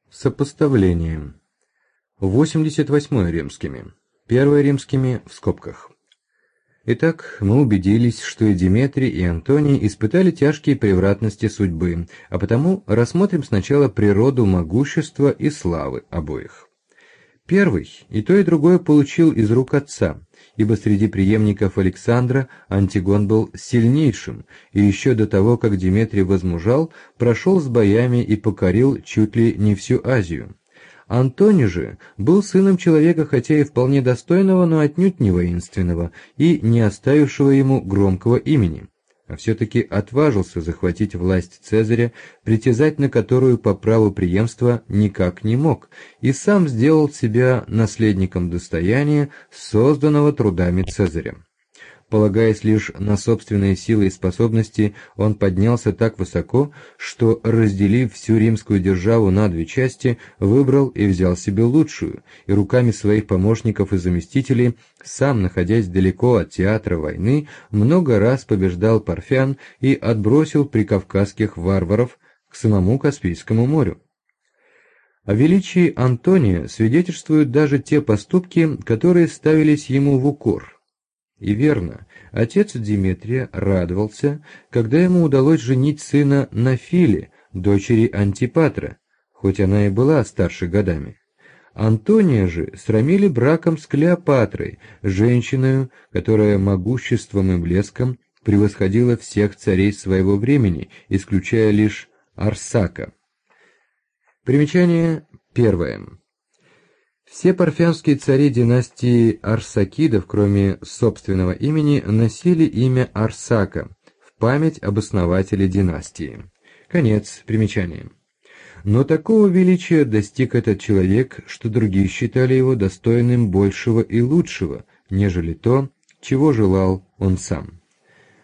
Сопоставление. 88 римскими. 1 римскими в скобках. Итак, мы убедились, что и Деметрий, и Антоний испытали тяжкие превратности судьбы, а потому рассмотрим сначала природу могущества и славы обоих. Первый и то, и другое получил из рук отца, ибо среди преемников Александра Антигон был сильнейшим, и еще до того, как Деметрий возмужал, прошел с боями и покорил чуть ли не всю Азию. Антоний же был сыном человека, хотя и вполне достойного, но отнюдь не воинственного, и не оставившего ему громкого имени, а все-таки отважился захватить власть Цезаря, притязать на которую по праву преемства никак не мог, и сам сделал себя наследником достояния, созданного трудами Цезаря. Полагаясь лишь на собственные силы и способности, он поднялся так высоко, что, разделив всю римскую державу на две части, выбрал и взял себе лучшую, и руками своих помощников и заместителей, сам, находясь далеко от театра войны, много раз побеждал парфян и отбросил прикавказских варваров к самому Каспийскому морю. О величии Антония свидетельствуют даже те поступки, которые ставились ему в укор. И верно, отец Деметрия радовался, когда ему удалось женить сына на Филе, дочери Антипатра, хоть она и была старше годами. Антония же срамили браком с Клеопатрой, женщиной, которая могуществом и блеском превосходила всех царей своего времени, исключая лишь Арсака. Примечание первое. Все парфянские цари династии Арсакидов, кроме собственного имени, носили имя Арсака в память об основателе династии. Конец примечания. Но такого величия достиг этот человек, что другие считали его достойным большего и лучшего, нежели то, чего желал он сам.